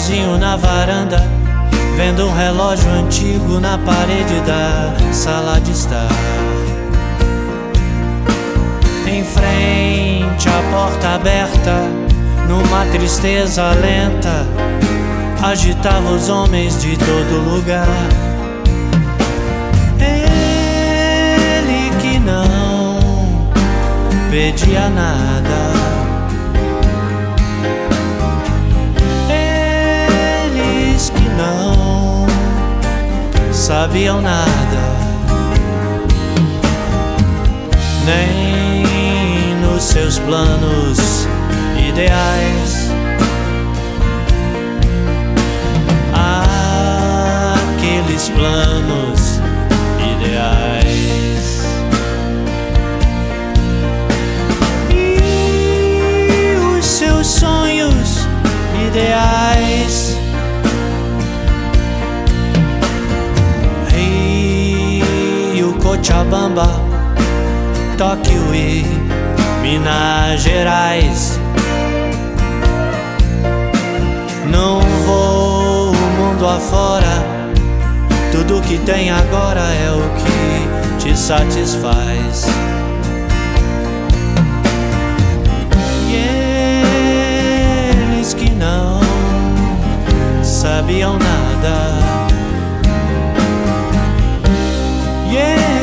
sozinho na varanda, vendo um relógio antigo na parede da sala de estar. Em frente à porta aberta, numa tristeza lenta, agitava os homens de todo lugar. Ele que não pedia nada, eles que não sabiam nada, nem nos seus planos ideais. Aqueles planos ideais. E os seus sonhos ideais. Rio, Cochabamba, Tóquio e Minas Gerais. Não vou o mundo afora, tudo que tem agora é o que te satisfaz. E eles que não sabiam nada, e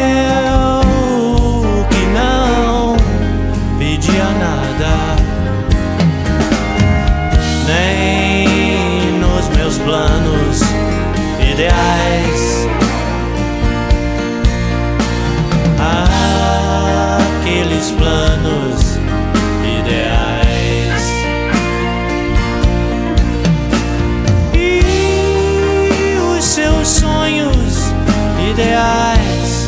eu que não pedia nada, nem nos meus planos ideais. Aqueles planos ideais. E os seus sonhos ideais.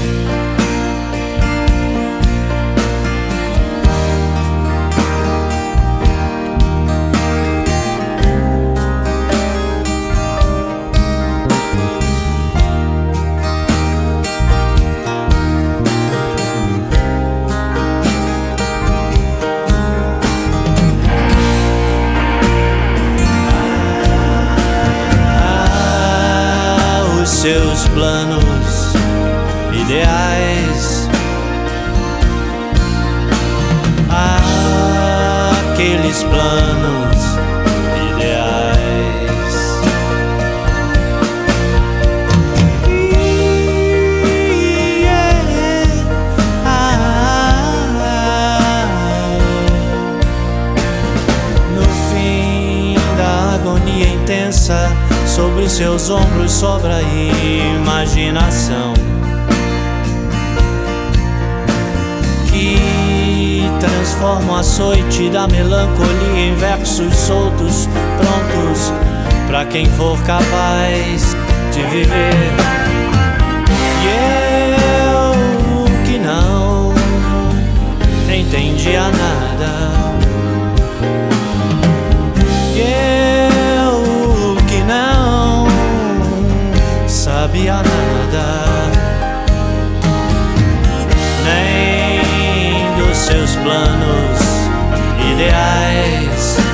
Seus planos ideais. Aqueles planos ideais. No fim da agonia intensa, sobre seus ombros sobra a imaginação que transforma o açoite da melancolia em versos soltos, prontos pra quem for capaz de viver. E eu que não entendia nada, sabia nada, nem dos seus planos ideais.